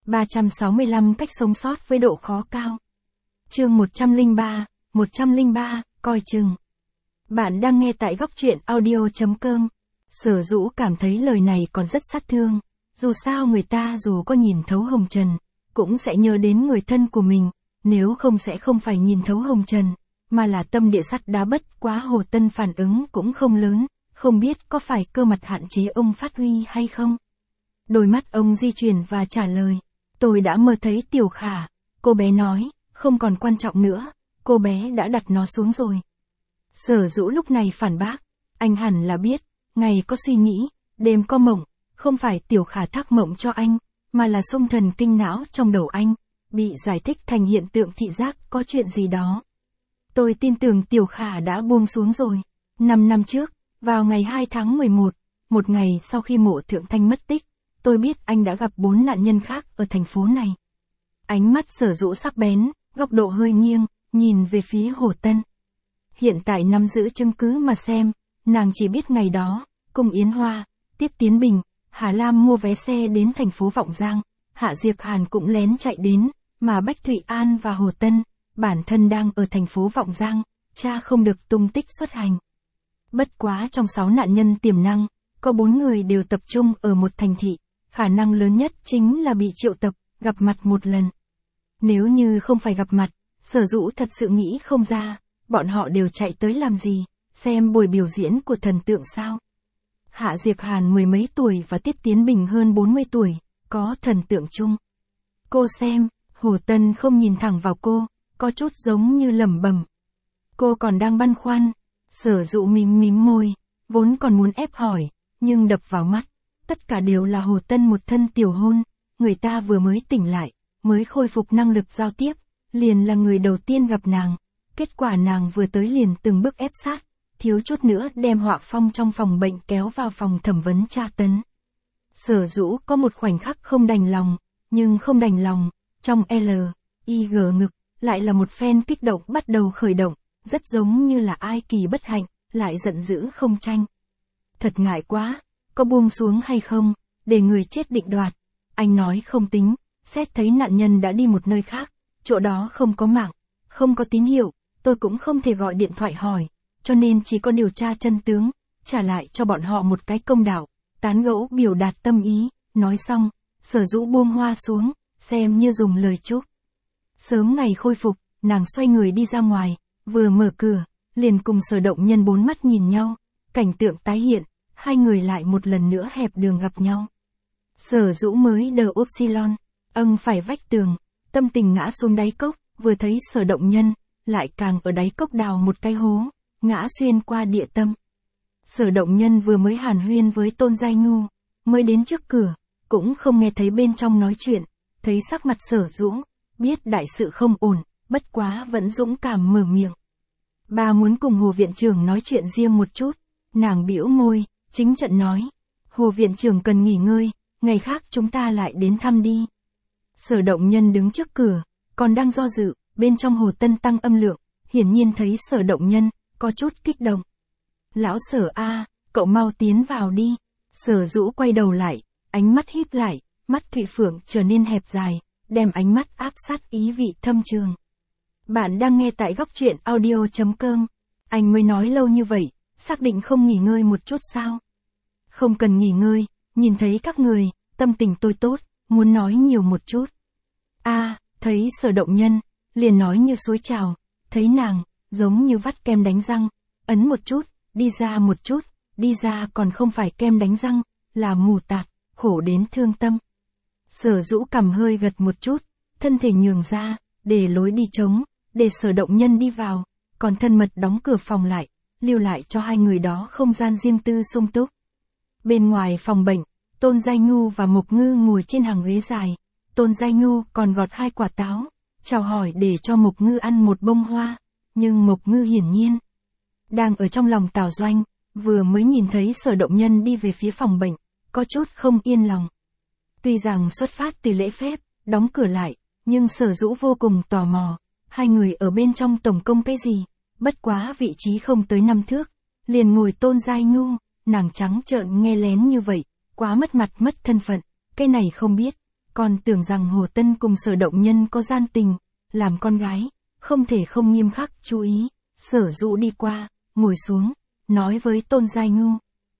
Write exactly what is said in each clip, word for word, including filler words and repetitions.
ba trăm sáu mươi lăm cách sống sót với độ khó cao. Chương một trăm lẻ ba, một trăm lẻ ba, coi chừng. Bạn đang nghe tại góc truyện audio chấm com. Sở Dũ cảm thấy lời này còn rất sát thương. Dù sao người ta dù có nhìn thấu hồng trần, cũng sẽ nhớ đến người thân của mình, nếu không sẽ không phải nhìn thấu hồng trần, mà là tâm địa sắt đá bất quá. Hồ Tân phản ứng cũng không lớn, không biết có phải cơ mặt hạn chế ông phát huy hay không. Đôi mắt ông di chuyển và trả lời, tôi đã mơ thấy Tiểu Khả. Cô bé nói, không còn quan trọng nữa, cô bé đã đặt nó xuống rồi. Sở Dũ lúc này phản bác, anh hẳn là biết, ngày có suy nghĩ, đêm có mộng, không phải Tiểu Khả thác mộng cho anh, mà là xung thần kinh não trong đầu anh, bị giải thích thành hiện tượng thị giác, có chuyện gì đó. Tôi tin tưởng Tiểu Khả đã buông xuống rồi. Năm năm trước, vào ngày hai tháng mười một, một ngày sau khi Mộ Thượng Thanh mất tích, tôi biết anh đã gặp bốn nạn nhân khác ở thành phố này. Ánh mắt Sở Dũ sắc bén, góc độ hơi nghiêng, nhìn về phía Hồ Tân. Hiện tại nắm giữ chứng cứ mà xem, nàng chỉ biết ngày đó, cùng Yến Hoa, Tiết Tiến Bình, Hà Lam mua vé xe đến thành phố Vọng Giang, Hạ Diệc Hàn cũng lén chạy đến, mà Bách Thụy An và Hồ Tân, bản thân đang ở thành phố Vọng Giang, cha không được tung tích xuất hành. Bất quá trong sáu nạn nhân tiềm năng, có bốn người đều tập trung ở một thành thị, khả năng lớn nhất chính là bị triệu tập, gặp mặt một lần. Nếu như không phải gặp mặt, Sở Dũ thật sự nghĩ không ra, bọn họ đều chạy tới làm gì, xem buổi biểu diễn của thần tượng sao. Hạ Diệc Hàn mười mấy tuổi và Tiết Tiến Bình hơn bốn mươi tuổi, có thần tượng chung. Cô xem, Hồ Tân không nhìn thẳng vào cô, có chút giống như lẩm bẩm. Cô còn đang băn khoăn. Sở Dũ mím mím môi, vốn còn muốn ép hỏi, nhưng đập vào mắt, tất cả đều là Hồ Tân một thân tiểu hôn, người ta vừa mới tỉnh lại, mới khôi phục năng lực giao tiếp, liền là người đầu tiên gặp nàng, kết quả nàng vừa tới liền từng bước ép sát, thiếu chút nữa đem Họa Phong trong phòng bệnh kéo vào phòng thẩm vấn tra tấn. Sở Dũ có một khoảnh khắc không đành lòng, nhưng không đành lòng, trong L, I G ngực, lại là một phen kích động bắt đầu khởi động, rất giống như là ai kỳ bất hạnh, lại giận dữ không tranh. Thật ngại quá, có buông xuống hay không, để người chết định đoạt. Anh nói không tính, xét thấy nạn nhân đã đi một nơi khác, chỗ đó không có mạng, không có tín hiệu, tôi cũng không thể gọi điện thoại hỏi, cho nên chỉ có điều tra chân tướng, trả lại cho bọn họ một cái công đạo, tán gẫu biểu đạt tâm ý. Nói xong, Sở Dũ buông hoa xuống, xem như dùng lời chúc. Sớm ngày khôi phục, nàng xoay người đi ra ngoài, vừa mở cửa, liền cùng Sở Động Nhân bốn mắt nhìn nhau, cảnh tượng tái hiện, hai người lại một lần nữa hẹp đường gặp nhau. Sở Dũ mới đờ upsilon, âng phải vách tường, tâm tình ngã xuống đáy cốc, vừa thấy Sở Động Nhân, lại càng ở đáy cốc đào một cái hố, ngã xuyên qua địa tâm. Sở Động Nhân vừa mới hàn huyên với Tôn Giai Nhu, mới đến trước cửa, cũng không nghe thấy bên trong nói chuyện, thấy sắc mặt Sở Dũ, biết đại sự không ổn, bất quá vẫn dũng cảm mở miệng. Bà muốn cùng Hồ Viện Trưởng nói chuyện riêng một chút. Nàng bĩu môi, chính trận nói, Hồ Viện Trưởng cần nghỉ ngơi, ngày khác chúng ta lại đến thăm đi. Sở Động Nhân đứng trước cửa, còn đang do dự, bên trong Hồ Tân tăng âm lượng, hiển nhiên thấy Sở Động Nhân, có chút kích động. Lão Sở a, cậu mau tiến vào đi. Sở Dũ quay đầu lại, ánh mắt híp lại, mắt Thụy Phượng trở nên hẹp dài, đem ánh mắt áp sát ý vị thâm trường. Bạn đang nghe tại góc truyện audio chấm com. Anh mới nói lâu như vậy, xác định không nghỉ ngơi một chút sao? Không cần nghỉ ngơi, nhìn thấy các người, tâm tình tôi tốt, muốn nói nhiều một chút. A, thấy Sở Động Nhân, liền nói như suối trào, thấy nàng, giống như vắt kem đánh răng, ấn một chút, đi ra một chút, đi ra còn không phải kem đánh răng, là mù tạt, khổ đến thương tâm. Sở Dũ cằm hơi gật một chút, thân thể nhường ra, để lối đi trống, để Sở Động Nhân đi vào, còn thân mật đóng cửa phòng lại, lưu lại cho hai người đó không gian riêng tư sung túc. Bên ngoài phòng bệnh, Tôn Giai Nhu và Mộc Ngư ngồi trên hàng ghế dài, Tôn Giai Nhu còn gọt hai quả táo, chào hỏi để cho Mộc Ngư ăn một bông hoa, nhưng Mộc Ngư hiển nhiên đang ở trong lòng Tào Doanh, vừa mới nhìn thấy Sở Động Nhân đi về phía phòng bệnh, có chút không yên lòng. Tuy rằng xuất phát từ lễ phép, đóng cửa lại, nhưng Sở Dũ vô cùng tò mò, hai người ở bên trong tổng công cái gì, bất quá vị trí không tới năm thước, liền ngồi Tôn Giai Nhu, nàng trắng trợn nghe lén như vậy, quá mất mặt mất thân phận, cái này không biết, còn tưởng rằng Hồ Tân cùng Sở Động Nhân có gian tình, làm con gái, không thể không nghiêm khắc chú ý. Sở Dũ đi qua, ngồi xuống, nói với Tôn Giai Ngưu.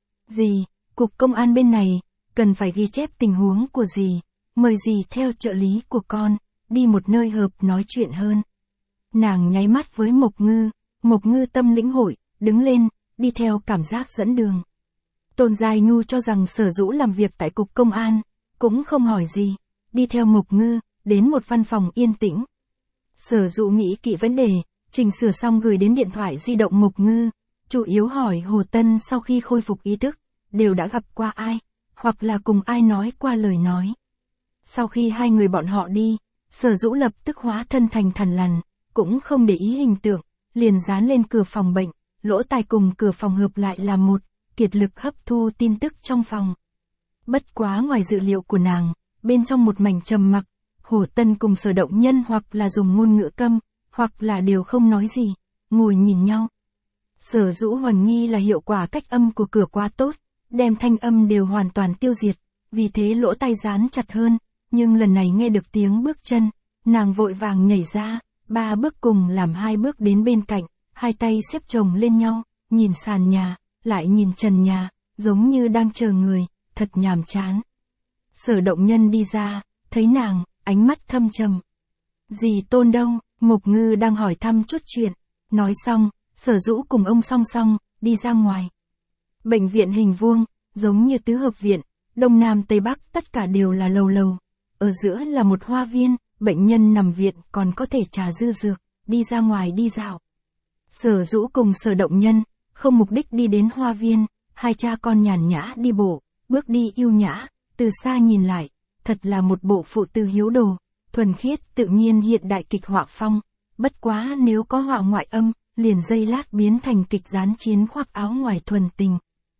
Dì, cục công an bên này, cần phải ghi chép tình huống của dì, mời dì theo trợ lý của con, đi một nơi hợp nói chuyện hơn. Nàng nháy mắt với Mộc Ngư, Mộc Ngư tâm lĩnh hội, đứng lên, đi theo cảm giác dẫn đường. Tôn Giai Ngưu cho rằng Sở Dũ làm việc tại cục công an, cũng không hỏi gì, đi theo Mộc Ngư, đến một văn phòng yên tĩnh. Sở Dũ nghĩ kỹ vấn đề, chỉnh sửa xong gửi đến điện thoại di động Mộc Ngư, chủ yếu hỏi Hồ Tân sau khi khôi phục ý thức, đều đã gặp qua ai, hoặc là cùng ai nói qua lời nói. Sau khi hai người bọn họ đi, Sở Dũ lập tức hóa thân thành thằn lằn, cũng không để ý hình tượng, liền dán lên cửa phòng bệnh, lỗ tai cùng cửa phòng hợp lại là một, kiệt lực hấp thu tin tức trong phòng. Bất quá ngoài dự liệu của nàng, bên trong một mảnh trầm mặc, Hồ Tân cùng Sở Động Nhân hoặc là dùng ngôn ngữ câm, hoặc là đều không nói gì, ngồi nhìn nhau. Sở Dũ hoài nghi là hiệu quả cách âm của cửa quá tốt, đem thanh âm đều hoàn toàn tiêu diệt, vì thế lỗ tai dán chặt hơn, nhưng lần này nghe được tiếng bước chân, nàng vội vàng nhảy ra, ba bước cùng làm hai bước đến bên cạnh, hai tay xếp chồng lên nhau, nhìn sàn nhà, lại nhìn trần nhà, giống như đang chờ người, thật nhàm chán. Sở Động Nhân đi ra, thấy nàng, ánh mắt thâm trầm. Dì Tôn đâu? Mộc Ngư đang hỏi thăm chút chuyện. Nói xong, Sở Dũ cùng ông song song, đi ra ngoài. Bệnh viện hình vuông, giống như tứ hợp viện, đông nam tây bắc tất cả đều là lầu lầu. Ở giữa là một hoa viên, bệnh nhân nằm viện còn có thể trà dư dược, đi ra ngoài đi dạo. Sở Dũ cùng Sở Động Nhân, không mục đích đi đến hoa viên, hai cha con nhàn nhã đi bộ, bước đi yêu nhã, từ xa nhìn lại, thật là một bộ phụ tử hiếu đồ, thuần khiết tự nhiên hiện đại kịch họa phong, bất quá nếu có họa ngoại âm, liền giây lát biến thành kịch gián chiến khoác áo ngoài thuần tình.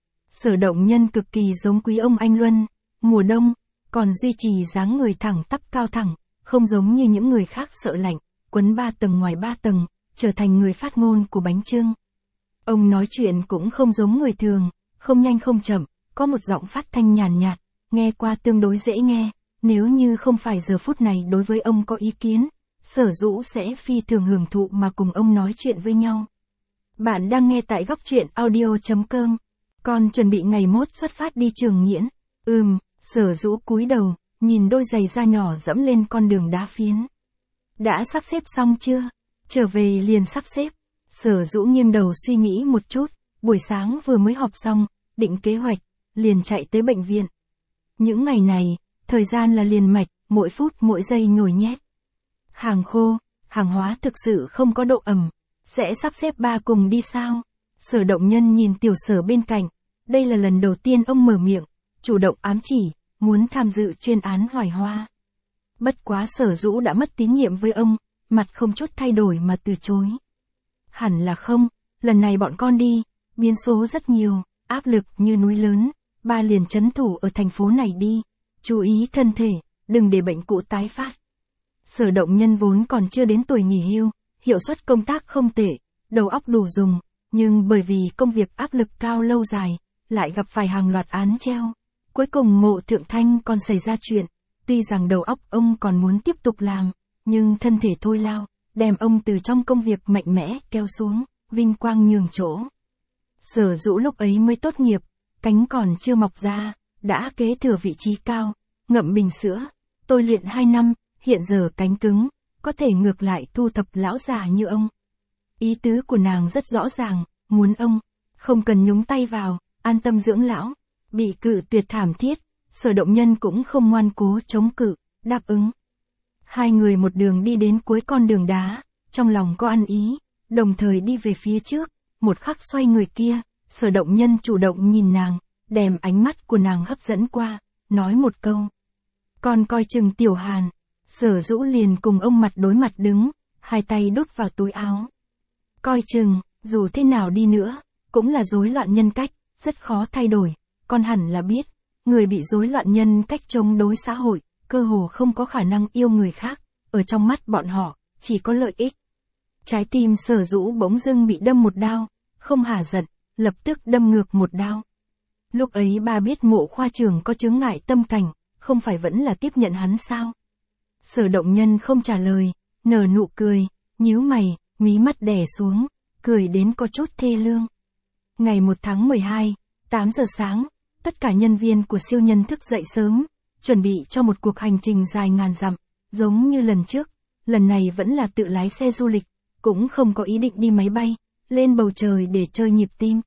Sở Động Nhân cực kỳ giống quý ông Anh Luân, mùa đông, còn duy trì dáng người thẳng tắp cao thẳng, không giống như những người khác sợ lạnh, quấn ba tầng ngoài ba tầng, trở thành người phát ngôn của bánh chưng. Ông nói chuyện cũng không giống người thường, không nhanh không chậm, có một giọng phát thanh nhàn nhạt, nghe qua tương đối dễ nghe, nếu như không phải giờ phút này đối với ông có ý kiến, Sở Dũ sẽ phi thường hưởng thụ mà cùng ông nói chuyện với nhau. Bạn đang nghe tại góc truyện audio chấm com. Con chuẩn bị ngày mốt xuất phát đi Trường Nghiễn. Ừm, Sở Dũ cúi đầu, nhìn đôi giày da nhỏ dẫm lên con đường đá phiến. Đã sắp xếp xong chưa? Trở về liền sắp xếp. Sở Dũ nghiêng đầu suy nghĩ một chút, buổi sáng vừa mới họp xong, định kế hoạch, liền chạy tới bệnh viện. Những ngày này, thời gian là liền mạch, mỗi phút mỗi giây nhồi nhét. Hàng khô, hàng hóa thực sự không có độ ẩm, sẽ sắp xếp ba cùng đi sao? Sở Động Nhân nhìn Tiểu Sở bên cạnh, đây là lần đầu tiên ông mở miệng, chủ động ám chỉ, muốn tham dự chuyên án Hoài Hoa. Bất quá Sở Dũ đã mất tín nhiệm với ông, mặt không chút thay đổi mà từ chối. Hẳn là không, lần này bọn con đi, biến số rất nhiều, áp lực như núi lớn, ba liền trấn thủ ở thành phố này đi, chú ý thân thể, đừng để bệnh cũ tái phát. Sở Động Nhân vốn còn chưa đến tuổi nghỉ hưu, hiệu suất công tác không tệ, đầu óc đủ dùng, nhưng bởi vì công việc áp lực cao lâu dài, lại gặp phải hàng loạt án treo. Cuối cùng Mộ Thượng Thanh còn xảy ra chuyện, tuy rằng đầu óc ông còn muốn tiếp tục làm, nhưng thân thể thôi lao, đem ông từ trong công việc mạnh mẽ kéo xuống, vinh quang nhường chỗ. Sở Dũ lúc ấy mới tốt nghiệp, cánh còn chưa mọc ra, đã kế thừa vị trí cao, ngậm bình sữa, tôi luyện hai năm, hiện giờ cánh cứng, có thể ngược lại thu thập lão già như ông. Ý tứ của nàng rất rõ ràng, muốn ông, không cần nhúng tay vào, an tâm dưỡng lão. Bị cự tuyệt thảm thiết, Sở Động Nhân cũng không ngoan cố chống cự, đáp ứng. Hai người một đường đi đến cuối con đường đá, trong lòng có ăn ý, đồng thời đi về phía trước, một khắc xoay người kia, Sở Động Nhân chủ động nhìn nàng, đem ánh mắt của nàng hấp dẫn qua, nói một câu. Con coi chừng Tiểu Hàn. Sở Dũ liền cùng ông mặt đối mặt đứng, hai tay đút vào túi áo. Coi chừng, dù thế nào đi nữa, cũng là rối loạn nhân cách, rất khó thay đổi, con hẳn là biết, người bị rối loạn nhân cách chống đối xã hội, cơ hồ không có khả năng yêu người khác, ở trong mắt bọn họ, chỉ có lợi ích. Trái tim Sở Dũ bỗng dưng bị đâm một đao, không hả giận, lập tức đâm ngược một đao. Lúc ấy ba biết Mộ khoa trưởng có chướng ngại tâm cảnh, không phải vẫn là tiếp nhận hắn sao? Sở Động Nhân không trả lời, nở nụ cười, nhíu mày, mí mắt đè xuống, cười đến có chút thê lương. Ngày một tháng mười hai, tám giờ sáng, tất cả nhân viên của siêu nhân thức dậy sớm, chuẩn bị cho một cuộc hành trình dài ngàn dặm, giống như lần trước, lần này vẫn là tự lái xe du lịch, cũng không có ý định đi máy bay, lên bầu trời để chơi nhịp tim.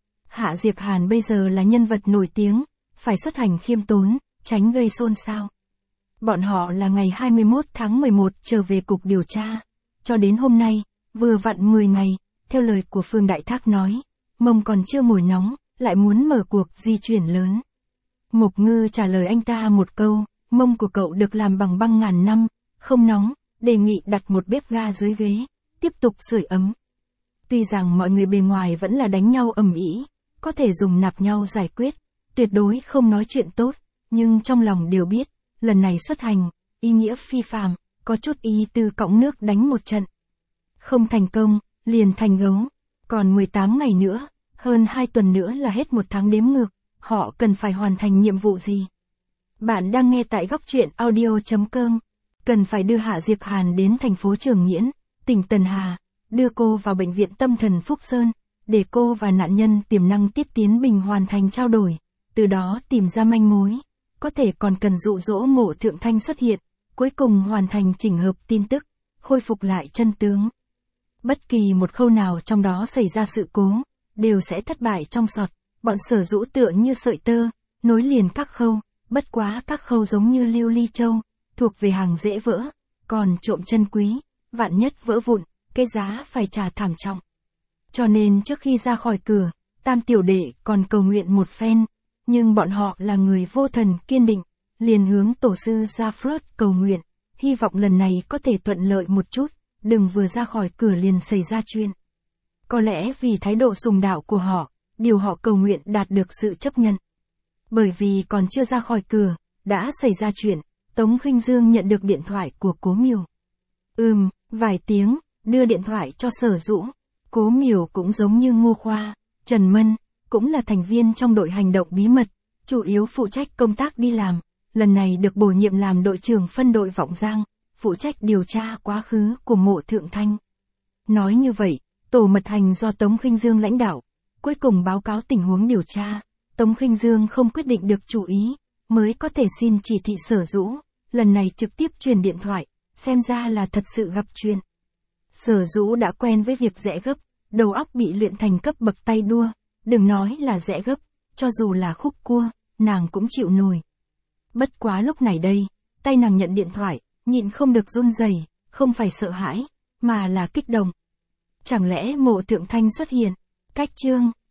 Hạ Diệc Hàn bây giờ là nhân vật nổi tiếng, phải xuất hành khiêm tốn, tránh gây xôn xao. Bọn họ là ngày hai mươi mốt tháng mười một trở về cục điều tra, cho đến hôm nay, vừa vặn mười ngày, theo lời của Phương Đại Thác nói, mông còn chưa mồi nóng, lại muốn mở cuộc di chuyển lớn. Mục Ngư trả lời anh ta một câu, mông của cậu được làm bằng băng ngàn năm, không nóng, đề nghị đặt một bếp ga dưới ghế, tiếp tục sưởi ấm. Tuy rằng mọi người bề ngoài vẫn là đánh nhau ầm ĩ, có thể dùng nạp nhau giải quyết, tuyệt đối không nói chuyện tốt, nhưng trong lòng đều biết, lần này xuất hành, ý nghĩa phi phàm, có chút ý tư cõng nước đánh một trận. Không thành công, liền thành gấu, còn mười tám ngày nữa, hơn hai tuần nữa là hết một tháng đếm ngược, họ cần phải hoàn thành nhiệm vụ gì? Bạn đang nghe tại góc truyện audio chấm com, cần phải đưa Hạ Diệc Hàn đến thành phố Trường Nghiễn, tỉnh Tần Hà, đưa cô vào bệnh viện tâm thần Phúc Sơn, để cô và nạn nhân tiềm năng Tiết Tiến Bình hoàn thành trao đổi, từ đó tìm ra manh mối, có thể còn cần dụ dỗ Mộ Thượng Thanh xuất hiện, cuối cùng hoàn thành chỉnh hợp tin tức, khôi phục lại chân tướng. Bất kỳ một khâu nào trong đó xảy ra sự cố, đều sẽ thất bại trong sọt, bọn Sở Dũ tựa như sợi tơ, nối liền các khâu, bất quá các khâu giống như lưu ly châu, thuộc về hàng dễ vỡ, còn trộm chân quý, vạn nhất vỡ vụn, cái giá phải trả thảm trọng. Cho nên trước khi ra khỏi cửa, Tam tiểu đệ còn cầu nguyện một phen, nhưng bọn họ là người vô thần kiên định, liền hướng tổ sư Jaffrud cầu nguyện, hy vọng lần này có thể thuận lợi một chút, đừng vừa ra khỏi cửa liền xảy ra chuyện. Có lẽ vì thái độ sùng đạo của họ, điều họ cầu nguyện đạt được sự chấp nhận. Bởi vì còn chưa ra khỏi cửa, đã xảy ra chuyện, Tống Khinh Dương nhận được điện thoại của Cố Miểu. Ừm, vài tiếng, đưa điện thoại cho Sở Dũ. Cố Miểu cũng giống như Ngô Khoa, Trần Mân, cũng là thành viên trong đội hành động bí mật, chủ yếu phụ trách công tác đi làm, lần này được bổ nhiệm làm đội trưởng phân đội Vọng Giang, phụ trách điều tra quá khứ của Mộ Thượng Thanh. Nói như vậy, tổ mật hành do Tống Khinh Dương lãnh đạo, cuối cùng báo cáo tình huống điều tra, Tống Khinh Dương không quyết định được chủ ý, mới có thể xin chỉ thị Sở Dũ, lần này trực tiếp truyền điện thoại, xem ra là thật sự gặp chuyện. Sở Dũ đã quen với việc rẽ gấp, đầu óc bị luyện thành cấp bậc tay đua, đừng nói là rẽ gấp, cho dù là khúc cua, nàng cũng chịu nổi. Bất quá lúc này đây, tay nàng nhận điện thoại, nhịn không được run rẩy, không phải sợ hãi, mà là kích động. Chẳng lẽ Mộ Thượng Thanh xuất hiện? Cách chương